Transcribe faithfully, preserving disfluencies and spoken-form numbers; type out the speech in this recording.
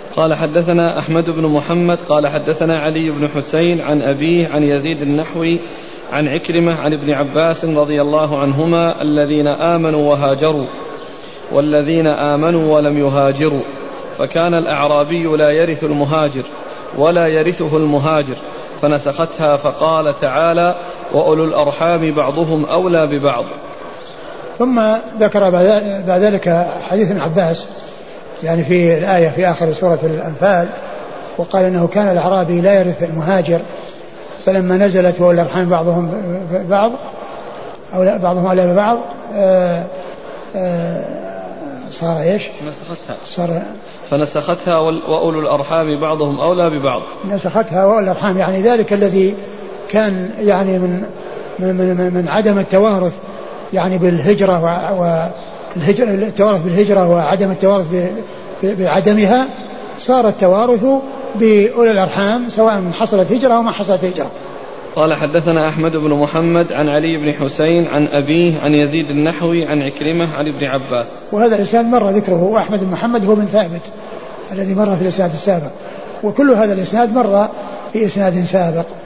قال حدثنا أحمد بن محمد قال حدثنا علي بن حسين عن أبيه عن يزيد النحوي عن عكرمة عن ابن عباس رضي الله عنهما الذين آمنوا وهاجروا والذين آمنوا ولم يهاجروا، فكان الأعرابي لا يرث المهاجر ولا يرثه المهاجر، فنسختها فقال تعالى: وأولو الأرحام بعضهم أولى ببعض. ثم ذكر بعد ذلك حديث ابن عباس يعني في الآية في آخر سورة الأنفال، وقال إنه كان الأعرابي لا يرث المهاجر، فلما نزلت وأولو الأرحام بعضهم بعض أو بعضهم أولى ببعض آآ آآ صار إيش؟ نسختها صار فنسختها وأولو الأرحام بعضهم أولى ببعض. نسختها وأولو الأرحام يعني ذلك الذي كان يعني من من من, من عدم التوارث يعني بالهجرة والتوارث بالهجرة وعدم التوارث بعدمها، صار التوارث بأولي الأرحام سواء حصلت هجرة أو ما حصلت هجرة. قال حدثنا أحمد بن محمد عن علي بن حسين عن أبيه عن يزيد النحوي عن عكرمة عن ابن عباس. وهذا الإسناد مر ذكره، وأحمد بن محمد هو بن ثابت الذي مر في الإسناد السابق، وكل هذا الإسناد مر في إسناد سابق.